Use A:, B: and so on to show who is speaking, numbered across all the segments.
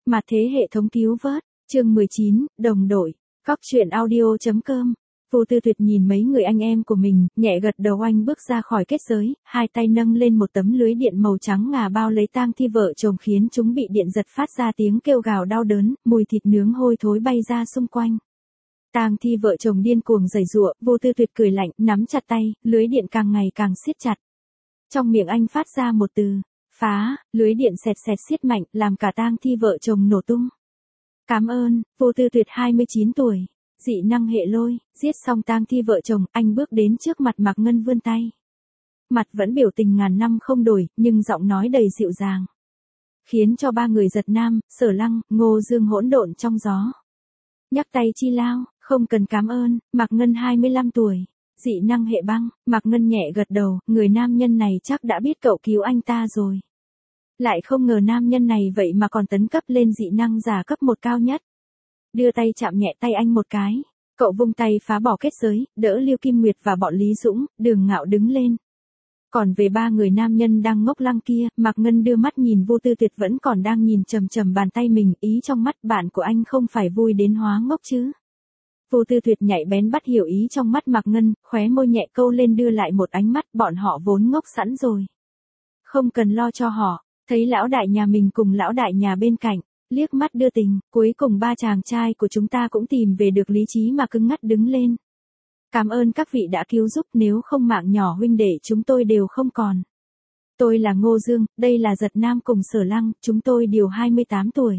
A: Mà thế hệ thống cứu vớt, chương 19, đồng đội, góc truyện audio.com. Vô Tư Tuyệt nhìn mấy người anh em của mình, nhẹ gật đầu. Anh bước ra khỏi kết giới, hai tay nâng lên một tấm lưới điện màu trắng ngà bao lấy tang thi vợ chồng, khiến chúng bị điện giật phát ra tiếng kêu gào đau đớn, mùi thịt nướng hôi thối bay ra xung quanh. Tang thi vợ chồng điên cuồng giãy giụa, Vô Tư Tuyệt cười lạnh, nắm chặt tay, lưới điện càng ngày càng siết chặt. Trong miệng anh phát ra một từ, phá, lưới điện xẹt xẹt siết mạnh, làm cả tang thi vợ chồng nổ tung. Cảm ơn, Vô Tư Tuyệt 29 tuổi, dị năng hệ lôi. Giết xong tang thi vợ chồng, anh bước đến trước mặt Mạc Ngân vươn tay. Mặt vẫn biểu tình ngàn năm không đổi, nhưng giọng nói đầy dịu dàng, khiến cho ba người giật nam, Sở Lăng, Ngô Dương hỗn độn trong gió. Nhắc tay chi lao, không cần cảm ơn. Mạc Ngân 25 tuổi, dị năng hệ băng. Mạc Ngân nhẹ gật đầu, người nam nhân này chắc đã biết cậu cứu anh ta rồi. Lại không ngờ nam nhân này vậy mà còn tấn cấp lên dị năng giả cấp 1 cao nhất. Đưa tay chạm nhẹ tay anh một cái, cậu vung tay phá bỏ kết giới, đỡ Lưu Kim Nguyệt và bọn Lý Dũng, Đường Ngạo đứng lên. Còn về ba người nam nhân đang ngốc lăng kia, Mạc Ngân đưa mắt nhìn Vô Tư Tuyệt vẫn còn đang nhìn chằm chằm bàn tay mình, ý trong mắt bạn của anh không phải vui đến hóa ngốc chứ. Vô Tư Tuyệt nhạy bén bắt hiểu ý trong mắt Mạc Ngân, khóe môi nhẹ câu lên đưa lại một ánh mắt, bọn họ vốn ngốc sẵn rồi. Không cần lo cho họ. Thấy lão đại nhà mình cùng lão đại nhà bên cạnh, liếc mắt đưa tình, cuối cùng ba chàng trai của chúng ta cũng tìm về được lý trí mà cứng ngắt đứng lên. Cảm ơn các vị đã cứu giúp, nếu không mạng nhỏ huynh đệ chúng tôi đều không còn. Tôi là Ngô Dương, đây là Giật Nam cùng Sở Lăng, chúng tôi đều 28 tuổi.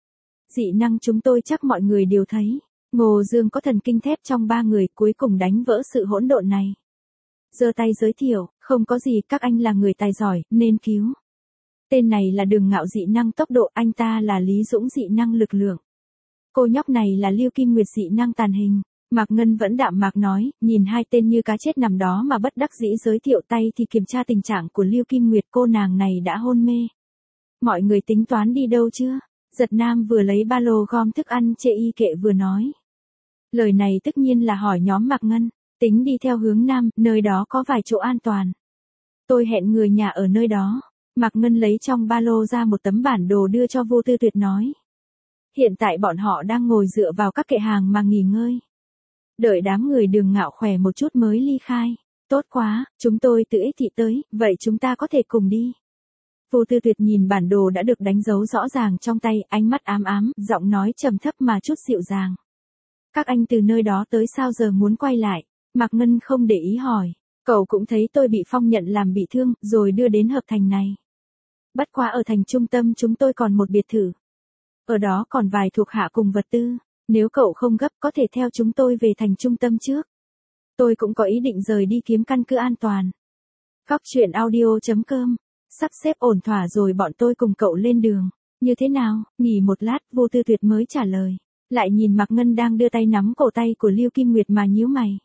A: Dị năng chúng tôi chắc mọi người đều thấy. Ngô Dương có thần kinh thép trong ba người, cuối cùng đánh vỡ sự hỗn độn này. Giơ tay giới thiệu, không có gì, các anh là người tài giỏi, nên cứu. Tên này là Đường Ngạo dị năng tốc độ, anh ta là Lý Dũng dị năng lực lượng. Cô nhóc này là Lưu Kim Nguyệt dị năng tàn hình. Mạc Ngân vẫn đạm mạc nói, nhìn hai tên như cá chết nằm đó mà bất đắc dĩ giới thiệu tay thì kiểm tra tình trạng của Lưu Kim Nguyệt, cô nàng này đã hôn mê. Mọi người tính toán đi đâu chưa? Giật Nam vừa lấy ba lô gom thức ăn chê y kệ vừa nói. Lời này tất nhiên là hỏi nhóm Mạc Ngân, tính đi theo hướng Nam, nơi đó có vài chỗ an toàn. Tôi hẹn người nhà ở nơi đó. Mạc Ngân lấy trong ba lô ra một tấm bản đồ đưa cho Vô Tư Tuyệt nói. Hiện tại bọn họ đang ngồi dựa vào các kệ hàng mà nghỉ ngơi. Đợi đám người Đường Ngạo khỏe một chút mới ly khai. Tốt quá, chúng tôi tự ích thị tới, vậy chúng ta có thể cùng đi. Vô Tư Tuyệt nhìn bản đồ đã được đánh dấu rõ ràng trong tay, ánh mắt ám ám, giọng nói trầm thấp mà chút dịu dàng. Các anh từ nơi đó tới sao giờ muốn quay lại? Mạc Ngân không để ý hỏi. Cậu cũng thấy tôi bị Phong nhận làm bị thương, rồi đưa đến Hợp Thành này. Bất quá ở thành trung tâm chúng tôi còn một biệt thự. Ở đó còn vài thuộc hạ cùng vật tư. Nếu cậu không gấp có thể theo chúng tôi về thành trung tâm trước. Tôi cũng có ý định rời đi kiếm căn cứ an toàn. Góc truyện audio.com. Sắp xếp ổn thỏa rồi bọn tôi cùng cậu lên đường. Như thế nào? Nghỉ một lát, Vô Tư Tuyệt mới trả lời. Lại nhìn Mạc Ngân đang đưa tay nắm cổ tay của Lưu Kim Nguyệt mà nhíu mày.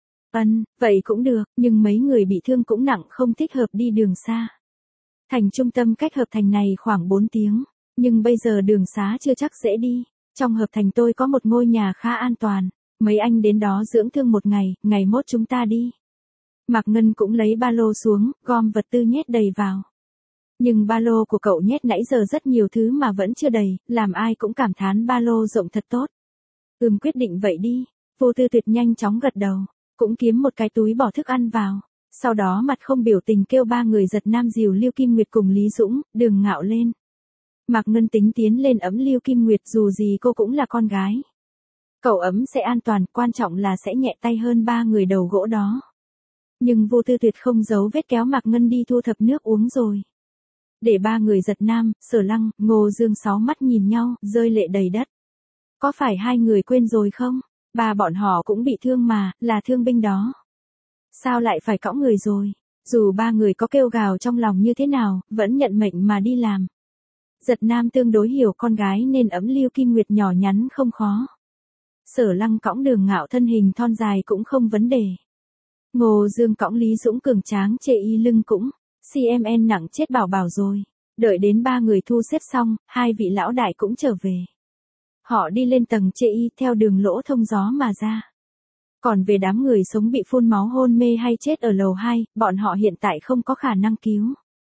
A: Vậy cũng được, nhưng mấy người bị thương cũng nặng, không thích hợp đi đường xa. Thành trung tâm cách Hợp Thành này khoảng 4 tiếng, nhưng bây giờ đường xá chưa chắc dễ đi. Trong Hợp Thành tôi có một ngôi nhà khá an toàn, mấy anh đến đó dưỡng thương một ngày, ngày mốt chúng ta đi. Mạc Ngân cũng lấy ba lô xuống, gom vật tư nhét đầy vào. Nhưng ba lô của cậu nhét nãy giờ rất nhiều thứ mà vẫn chưa đầy, làm ai cũng cảm thán ba lô rộng thật tốt. Quyết định vậy đi. Vô Tư Tuyệt nhanh chóng gật đầu, cũng kiếm một cái túi bỏ thức ăn vào. Sau đó mặt không biểu tình kêu ba người Giật Nam dìu Lưu Kim Nguyệt cùng Lý Dũng, Đường Ngạo lên. Mạc Ngân tính tiến lên ấm Lưu Kim Nguyệt, dù gì cô cũng là con gái. Cậu ấm sẽ an toàn, quan trọng là sẽ nhẹ tay hơn ba người đầu gỗ đó. Nhưng Vô Tư Tuyệt không giấu vết kéo Mạc Ngân đi thu thập nước uống rồi. Để ba người Giật Nam, Sở Lăng, Ngô Dương sáu mắt nhìn nhau, rơi lệ đầy đất. Có phải hai người quên rồi không? Ba bọn họ cũng bị thương mà, là thương binh đó. Sao lại phải cõng người rồi? Dù ba người có kêu gào trong lòng như thế nào, vẫn nhận mệnh mà đi làm. Giật Nam tương đối hiểu con gái nên ấm Lưu Kim Nguyệt nhỏ nhắn không khó. Sở Lăng cõng Đường Ngạo thân hình thon dài cũng không vấn đề. Ngô Dương cõng Lý Dũng cường tráng chê y lưng cũng, CMN nặng chết bảo bảo rồi. Đợi đến ba người thu xếp xong, hai vị lão đại cũng trở về. Họ đi lên tầng chê y theo đường lỗ thông gió mà ra. Còn về đám người sống bị phun máu hôn mê hay chết ở lầu 2, bọn họ hiện tại không có khả năng cứu.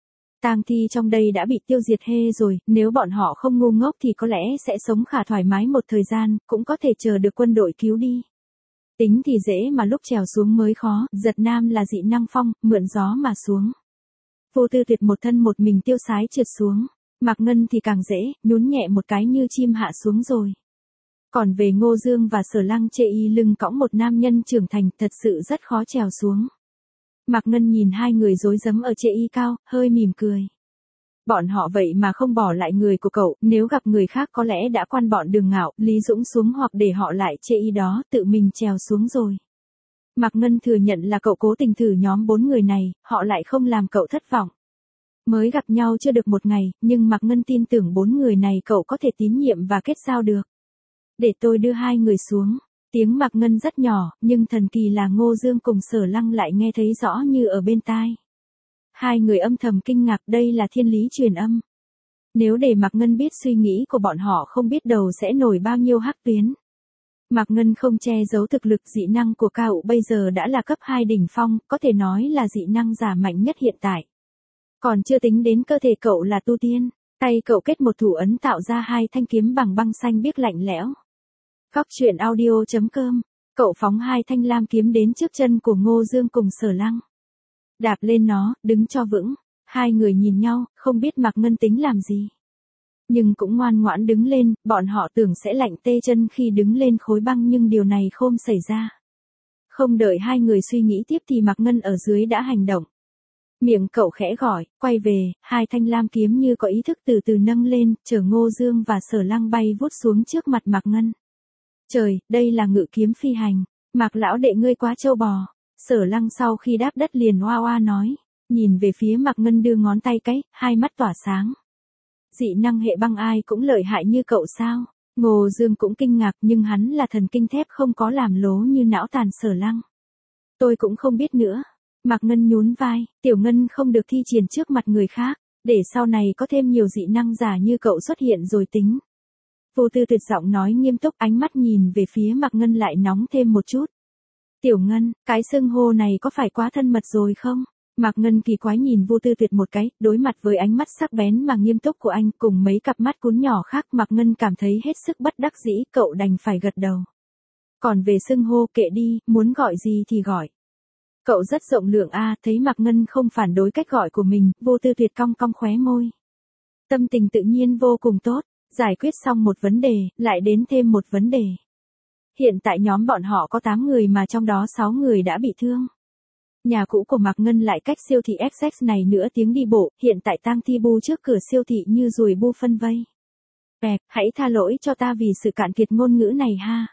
A: Tang thi trong đây đã bị tiêu diệt hê rồi, nếu bọn họ không ngu ngốc thì có lẽ sẽ sống khá thoải mái một thời gian, cũng có thể chờ được quân đội cứu đi. Tính thì dễ mà lúc trèo xuống mới khó, Giật Nam là dị năng phong, mượn gió mà xuống. Vô Tư Tuyệt một thân một mình tiêu sái trượt xuống, Mạc Ngân thì càng dễ, nhún nhẹ một cái như chim hạ xuống rồi. Còn về Ngô Dương và Sở Lăng chê y lưng cõng một nam nhân trưởng thành thật sự rất khó trèo xuống. Mạc Ngân nhìn hai người rối rắm ở chê y cao, hơi mỉm cười. Bọn họ vậy mà không bỏ lại người của cậu, nếu gặp người khác có lẽ đã quan bọn Đường Ngạo, Lý Dũng xuống hoặc để họ lại chê y đó, tự mình trèo xuống rồi. Mạc Ngân thừa nhận là cậu cố tình thử nhóm 4 người này, họ lại không làm cậu thất vọng. Mới gặp nhau chưa được một ngày, nhưng Mạc Ngân tin tưởng 4 người này cậu có thể tín nhiệm và kết giao được. Để tôi đưa hai người xuống. Tiếng Mạc Ngân rất nhỏ, nhưng thần kỳ là Ngô Dương cùng Sở Lăng lại nghe thấy rõ như ở bên tai. Hai người âm thầm kinh ngạc, đây là thiên lý truyền âm. Nếu để Mạc Ngân biết suy nghĩ của bọn họ không biết đầu sẽ nổi bao nhiêu hắc tuyến. Mạc Ngân không che giấu thực lực dị năng của cậu bây giờ đã là cấp 2 đỉnh phong, có thể nói là dị năng giả mạnh nhất hiện tại. Còn chưa tính đến cơ thể cậu là tu tiên, tay cậu kết một thủ ấn tạo ra hai thanh kiếm bằng băng xanh biếc lạnh lẽo. Góc truyện audio.com, cậu phóng hai thanh lam kiếm đến trước chân của Ngô Dương cùng Sở Lăng. Đạp lên nó, đứng cho vững, hai người nhìn nhau, không biết Mạc Ngân tính làm gì. Nhưng cũng ngoan ngoãn đứng lên, bọn họ tưởng sẽ lạnh tê chân khi đứng lên khối băng nhưng điều này không xảy ra. Không đợi hai người suy nghĩ tiếp thì Mạc Ngân ở dưới đã hành động. Miệng cậu khẽ gọi, quay về, hai thanh lam kiếm như có ý thức từ từ nâng lên, chở Ngô Dương và Sở Lăng bay vút xuống trước mặt Mạc Ngân. Trời, đây là ngự kiếm phi hành, Mạc lão đệ ngươi quá trâu bò. Sở Lăng sau khi đáp đất liền oa oa nói, nhìn về phía Mạc Ngân đưa ngón tay cái, hai mắt tỏa sáng. Dị năng hệ băng ai cũng lợi hại như cậu sao? Ngô Dương cũng kinh ngạc nhưng hắn là thần kinh thép không có làm lố như não tàn Sở Lăng. Tôi cũng không biết nữa. Mạc Ngân nhún vai, Tiểu Ngân không được thi triển trước mặt người khác, để sau này có thêm nhiều dị năng giả như cậu xuất hiện rồi tính. Vô Tư Tuyệt giọng nói nghiêm túc, ánh mắt nhìn về phía Mạc Ngân lại nóng thêm một chút. Tiểu Ngân, cái xưng hô này có phải quá thân mật rồi không? Mạc Ngân kỳ quái nhìn Vô Tư Tuyệt một cái, đối mặt với ánh mắt sắc bén mà nghiêm túc của anh cùng mấy cặp mắt cún nhỏ khác, Mạc Ngân cảm thấy hết sức bất đắc dĩ, cậu đành phải gật đầu. Còn về xưng hô kệ đi, muốn gọi gì thì gọi. Cậu rất rộng lượng a, thấy Mạc Ngân không phản đối cách gọi của mình, Vô Tư Tuyệt cong cong khóe môi. Tâm tình tự nhiên vô cùng tốt, giải quyết xong một vấn đề, lại đến thêm một vấn đề. Hiện tại nhóm bọn họ có 8 người mà trong đó 6 người đã bị thương. Nhà cũ của Mạc Ngân lại cách siêu thị XX này nửa tiếng đi bộ, hiện tại tang thi bu trước cửa siêu thị như ruồi bu phân vây. Hãy tha lỗi cho ta vì sự cạn kiệt ngôn ngữ này ha.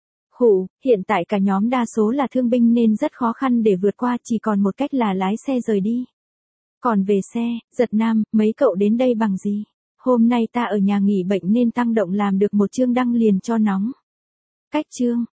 A: Khủ, hiện tại cả nhóm đa số là thương binh nên rất khó khăn để vượt qua, chỉ còn một cách là lái xe rời đi. Còn về xe, Giật Nam, mấy cậu đến đây bằng gì? Hôm nay ta ở nhà nghỉ bệnh nên tăng động làm được một chương đăng liền cho nóng. Cách chương,